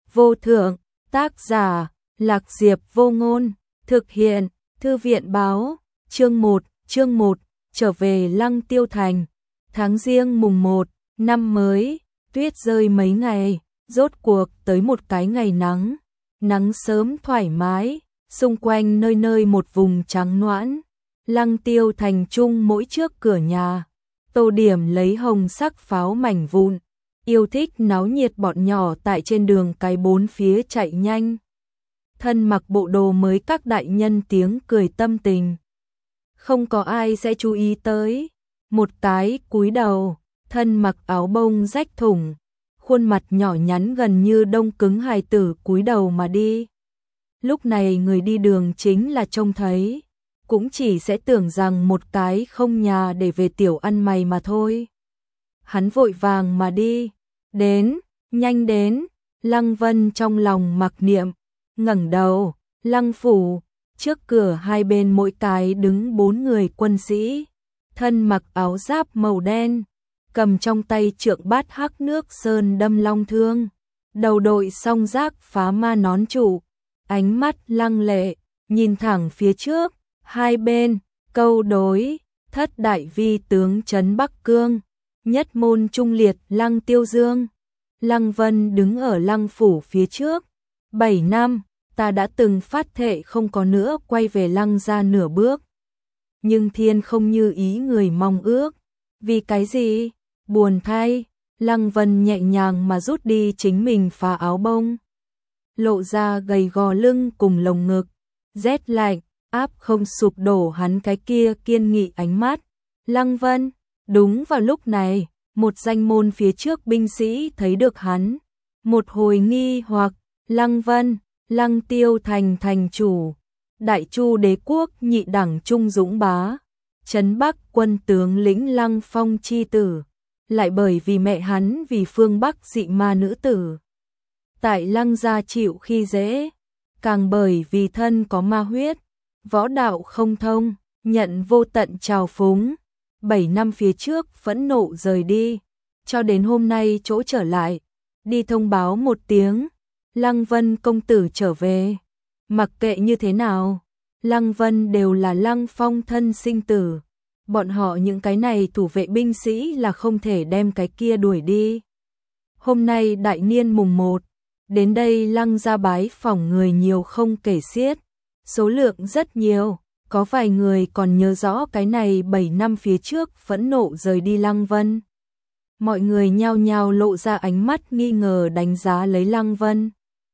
vô thượng, tác giả, Lạc Diệp Vô Ngôn, thực hiện, Thư viện báo, chương 1, trở về Lăng Tiêu Thành, tháng Giêng mùng 1, năm mới, tuyết rơi mấy ngày, rốt cuộc tới một cái ngày nắng, nắng sớm thoải mái, xung quanh nơi nơi một vùng trắng noãn, Lăng Tiêu Thành trung mỗi trước cửa nhà, tô điểm lấy hồng sắc pháo mảnh vụn. Yêu thích náo nhiệt bọn nhỏ tại trên đường cái bốn phía chạy nhanh. Thân mặc bộ đồ mới các đại nhân tiếng cười tâm tình. Không có ai sẽ chú ý tới. Một cái cúi đầu, thân mặc áo bông rách thủng, khuôn mặt nhỏ nhắn gần như đông cứng hài tử cúi đầu mà đi. Lúc này người đi đường chính là trông thấy, cũng chỉ sẽ tưởng rằng một cái không nhà để về tiểu ăn mày mà thôi. Hắn vội vàng mà đi. Đến, nhanh đến, Lăng Vân trong lòng mặc niệm, ngẩng đầu, Lăng phủ, trước cửa hai bên mỗi cái đứng 4 người quân sĩ, thân mặc áo giáp màu đen, cầm trong tay trượng bát hắc nước sơn đâm long thương, đầu đội song giác phá ma nón trụ, ánh mắt lăng lệ, nhìn thẳng phía trước, hai bên, câu đối, thất đại vi tướng trấn Bắc Cương. Nhất môn trung liệt Lăng Tiêu Dương. Lăng Vân đứng ở Lăng phủ phía trước. 7 năm, ta đã từng phát thệ không có nữa quay về Lăng gia nửa bước. Nhưng thiên không như ý người mong ước. Vì cái gì? Buồn thay, Lăng Vân nhẹ nhàng mà rút đi chính mình phá áo bông. Lộ ra gầy gò lưng cùng lồng ngực. Rét lạnh, áp không sụp đổ hắn cái kia kiên nghị ánh mắt. Lăng Vân. Đúng vào lúc này, một danh môn phía trước binh sĩ thấy được hắn. Một hồi nghi hoặc, Lăng Vân, Lăng Tiêu Thành thành chủ, Đại Chu đế quốc nhị đẳng trung dũng bá, trấn Bắc quân tướng lĩnh Lăng Phong chi tử, lại bởi vì mẹ hắn vì phương Bắc dị ma nữ tử. Tại Lăng gia chịu khi dễ, càng bởi vì thân có ma huyết, võ đạo không thông, nhận vô tận trào phúng. 7 năm phía trước phẫn nộ rời đi, cho đến hôm nay chỗ trở lại, đi thông báo một tiếng, Lăng Vân công tử trở về. Mặc kệ như thế nào, Lăng Vân đều là Lăng Phong thân sinh tử, bọn họ những cái này thủ vệ binh sĩ là không thể đem cái kia đuổi đi. Hôm nay đại niên mùng 1, đến đây Lăng gia bái phỏng người nhiều không kể xiết, số lượng rất nhiều. Có vài người còn nhớ rõ cái này 7 năm phía trước phẫn nộ rời đi Lăng Vân. Mọi người nhao nhao lộ ra ánh mắt nghi ngờ đánh giá lấy Lăng Vân.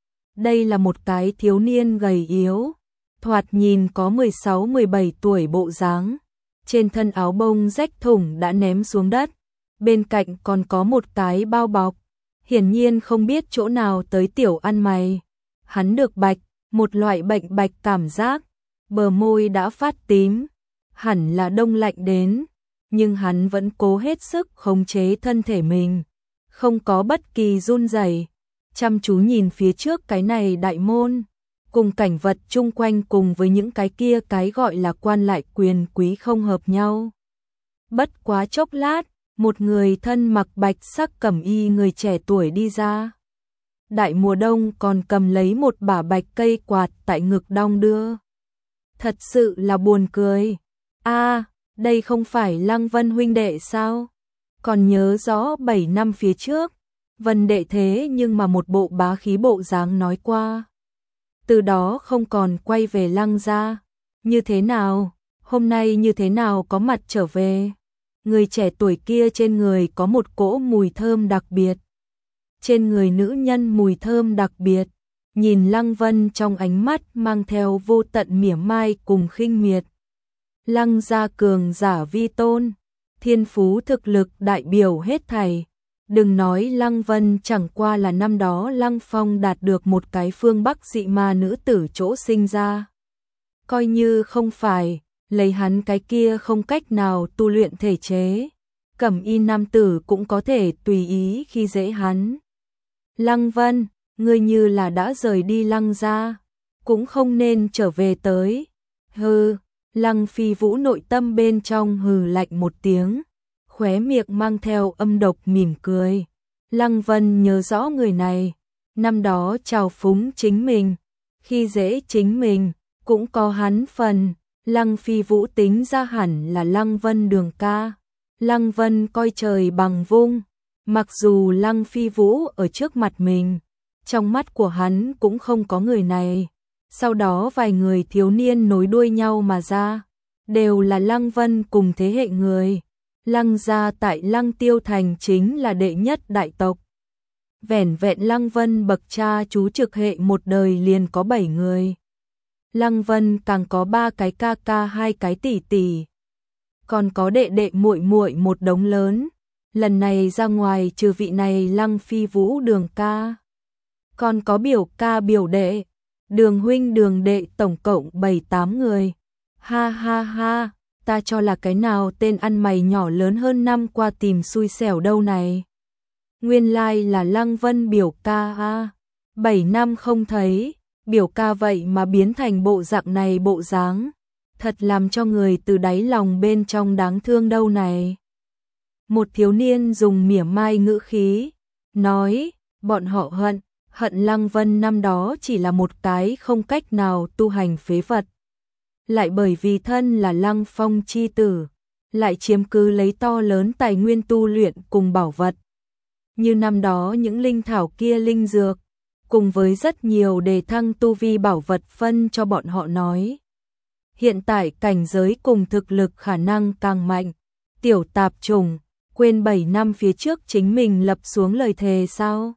Đây là một cái thiếu niên gầy yếu, thoạt nhìn có 16-17 tuổi bộ dáng. Trên thân áo bông rách thủng đã ném xuống đất, bên cạnh còn có một cái bao bọc. Hiển nhiên không biết chỗ nào tới tiểu ăn mày. Hắn được bạch, một loại bệnh bạch cảm giác. Bờ môi đã phát tím, hẳn là đông lạnh đến, nhưng hắn vẫn cố hết sức khống chế thân thể mình, không có bất kỳ run rẩy, chăm chú nhìn phía trước cái này đại môn, cùng cảnh vật chung quanh cùng với những cái kia cái gọi là quan lại quyền quý không hợp nhau. Bất quá chốc lát, một người thân mặc bạch sắc cẩm y người trẻ tuổi đi ra. Đại mùa đông còn cầm lấy một bả bạch cây quạt tại ngực đong đưa. Thật sự là buồn cười. Đây không phải Lăng Vân huynh đệ sao? Còn nhớ rõ 7 năm phía trước, Vân đệ thế nhưng mà một bộ bá khí bộ dáng nói qua. Từ đó không còn quay về Lăng gia. Như thế nào? Hôm nay như thế nào có mặt trở về? Người trẻ tuổi kia trên người có một cỗ mùi thơm đặc biệt. Trên người nữ nhân mùi thơm đặc biệt. Nhìn Lăng Vân trong ánh mắt mang theo vô tận mỉa mai cùng khinh miệt. Lăng gia cường giả vi tôn, thiên phú thực lực đại biểu hết thảy. Đừng nói Lăng Vân chẳng qua là năm đó Lăng Phong đạt được một cái phương Bắc dị ma nữ tử chỗ sinh ra. Coi như không phải, lấy hắn cái kia không cách nào tu luyện thể chế, cẩm y nam tử cũng có thể tùy ý khi dễ hắn. Lăng Vân, ngươi như là đã rời đi Lăng gia, cũng không nên trở về tới. Hừ, Lăng Phi Vũ nội tâm bên trong hừ lạnh một tiếng, khóe miệng mang theo âm độc mỉm cười. Lăng Vân nhớ rõ người này, năm đó trào phúng chính mình, khi dễ chính mình, cũng có hắn phần. Lăng Phi Vũ tính ra hẳn là Lăng Vân đường ca. Lăng Vân coi trời bằng vung, mặc dù Lăng Phi Vũ ở trước mặt mình, trong mắt của hắn cũng không có người này. Sau đó vài người thiếu niên nối đuôi nhau mà ra, đều là Lăng Vân cùng thế hệ người. Lăng gia tại Lăng Tiêu Thành chính là đệ nhất đại tộc. Vẻn vẹn Lăng Vân bậc cha chú trực hệ một đời liền có 7 người. Lăng Vân càng có 3 cái ca ca 2 cái tỷ tỷ, còn có đệ đệ muội muội một đống lớn. Lần này ra ngoài trừ vị này Lăng Phi Vũ đường ca, còn có biểu ca biểu đệ, đường huynh đường đệ, tổng cộng 7-8 người. Ha ha ha, ta cho là cái nào tên ăn mày nhỏ lớn hơn năm qua tìm xui xẻo đâu này. Nguyên lai là Lăng Vân biểu ca a. 7 năm không thấy, biểu ca vậy mà biến thành bộ dạng này bộ dáng, thật làm cho người từ đáy lòng bên trong đáng thương đâu này. Một thiếu niên dùng mỉa mai ngữ khí, nói, bọn họ hận Lăng Vân năm đó chỉ là một cái không cách nào tu hành phế vật. Lại bởi vì thân là Lăng Phong chi tử, lại chiếm cứ lấy to lớn tài nguyên tu luyện cùng bảo vật. Như năm đó những linh thảo kia linh dược, cùng với rất nhiều đề thăng tu vi bảo vật phân cho bọn họ nói. Hiện tại cảnh giới cùng thực lực khả năng càng mạnh, tiểu tạp chủng, quên 7 năm phía trước chính mình lập xuống lời thề sao?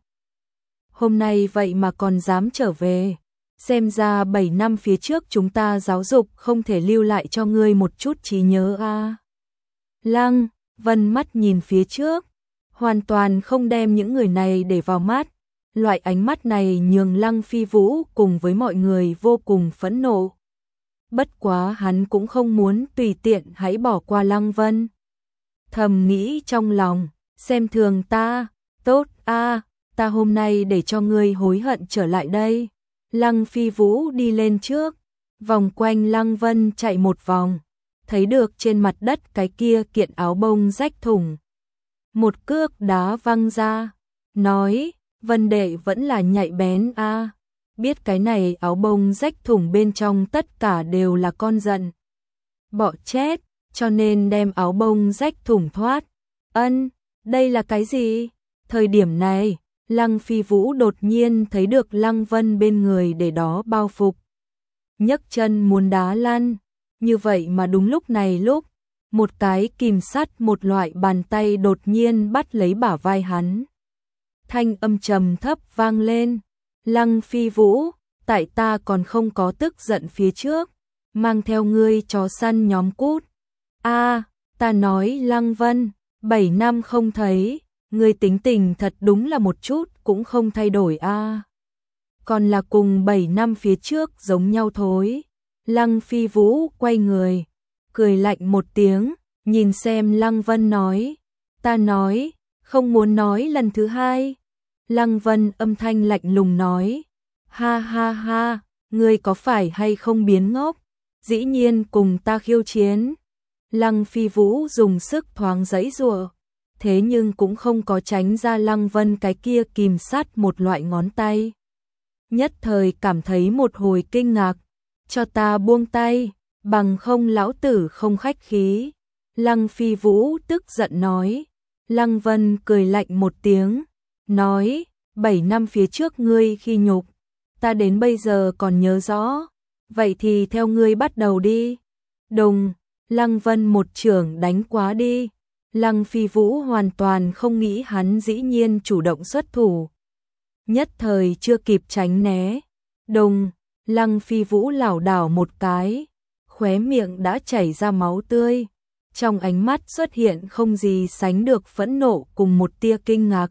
Hôm nay vậy mà còn dám trở về, xem ra 7 năm phía trước chúng ta giáo dục không thể lưu lại cho ngươi một chút trí nhớ a. Lăng Vân mắt nhìn phía trước, hoàn toàn không đem những người này để vào mắt. Loại ánh mắt này nhường Lăng Phi Vũ cùng với mọi người vô cùng phẫn nộ. Bất quá hắn cũng không muốn tùy tiện hãy bỏ qua Lăng Vân. Thầm nghĩ trong lòng, xem thường ta, tốt a, ta hôm nay để cho ngươi hối hận trở lại đây. Lăng Phi Vũ đi lên trước, vòng quanh Lăng Vân chạy một vòng, thấy được trên mặt đất cái kia kiện áo bông rách thủng. Một cước đá văng ra, nói, Vân đệ vẫn là nhạy bén a, biết cái này áo bông rách thủng bên trong tất cả đều là con giận bọ chết, cho nên đem áo bông rách thủng thoát. Ân, đây là cái gì? Thời điểm này, Lăng Phi Vũ đột nhiên thấy được Lăng Vân bên người để đó bao phục. Nhấc chân muốn đá lăn, như vậy mà đúng lúc này một cái kìm sắt một loại bàn tay đột nhiên bắt lấy bả vai hắn. Thanh âm trầm thấp vang lên, Lăng Phi Vũ, tại ta còn không có tức giận phía trước, mang theo ngươi chó săn nhóm cút. A, ta nói Lăng Vân, 7 năm không thấy, ngươi tính tình thật đúng là một chút cũng không thay đổi a. Còn là cùng 7 năm phía trước giống nhau thối. Lăng Phi Vũ quay người, cười lạnh một tiếng, nhìn xem Lăng Vân nói, ta nói, không muốn nói lần thứ hai. Lăng Vân âm thanh lạnh lùng nói, ha ha ha, ngươi có phải hay không biến ngốc, dĩ nhiên cùng ta khiêu chiến. Lăng Phi Vũ dùng sức thoáng giãy giụa, thế nhưng cũng không có tránh ra Lăng Vân cái kia kìm sát một loại ngón tay. Nhất thời cảm thấy một hồi kinh ngạc, cho ta buông tay, bằng không lão tử không khách khí. Lăng Phi Vũ tức giận nói. Lăng Vân cười lạnh một tiếng, nói, 7 năm phía trước ngươi khi nhục, ta đến bây giờ còn nhớ rõ, vậy thì theo ngươi bắt đầu đi. Đùng, Lăng Vân một chưởng đánh quá đi. Lăng Phi Vũ hoàn toàn không nghĩ hắn dĩ nhiên chủ động xuất thủ. Nhất thời chưa kịp tránh né. Đùng, Lăng Phi Vũ lảo đảo một cái, khóe miệng đã chảy ra máu tươi. Trong ánh mắt xuất hiện không gì sánh được phẫn nộ cùng một tia kinh ngạc.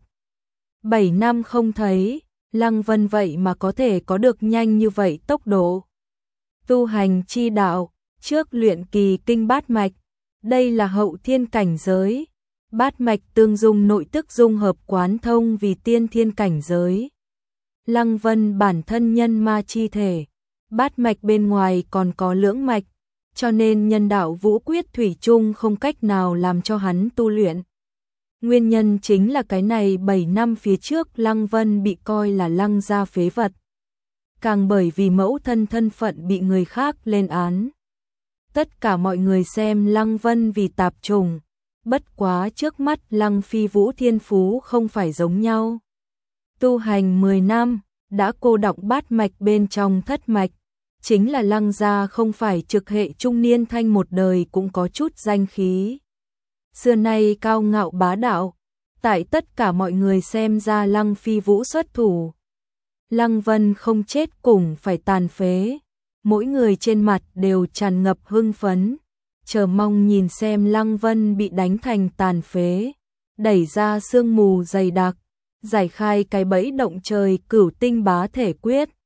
7 năm không thấy, Lăng Vân vậy mà có thể có được nhanh như vậy tốc độ. Tu hành chi đạo, trước luyện kỳ kinh bát mạch, đây là hậu thiên cảnh giới. Bát mạch tương dung nội tức dung hợp quán thông vì tiên thiên cảnh giới. Lăng Vân bản thân nhân ma chi thể, bát mạch bên ngoài còn có lưỡng mạch, cho nên nhân đạo vũ quyết thủy chung không cách nào làm cho hắn tu luyện. Nguyên nhân chính là cái này 7 năm phía trước Lăng Vân bị coi là Lăng gia phế vật. Càng bởi vì mẫu thân thân phận bị người khác lên án. Tất cả mọi người xem Lăng Vân vì tạp chủng, bất quá trước mắt Lăng Phi Vũ thiên phú không phải giống nhau. Tu hành 10 năm, đã cô đọng bát mạch bên trong thất mạch, chính là Lăng gia không phải trực hệ trung niên thanh một đời cũng có chút danh khí. Xưa nay cao ngạo bá đạo, tại tất cả mọi người xem ra Lăng Phi Vũ xuất thủ. Lăng Vân không chết cũng phải tàn phế, mỗi người trên mặt đều tràn ngập hưng phấn, chờ mong nhìn xem Lăng Vân bị đánh thành tàn phế, đẩy ra sương mù dày đặc, giải khai cái bẫy động trời cửu tinh bá thể quyết.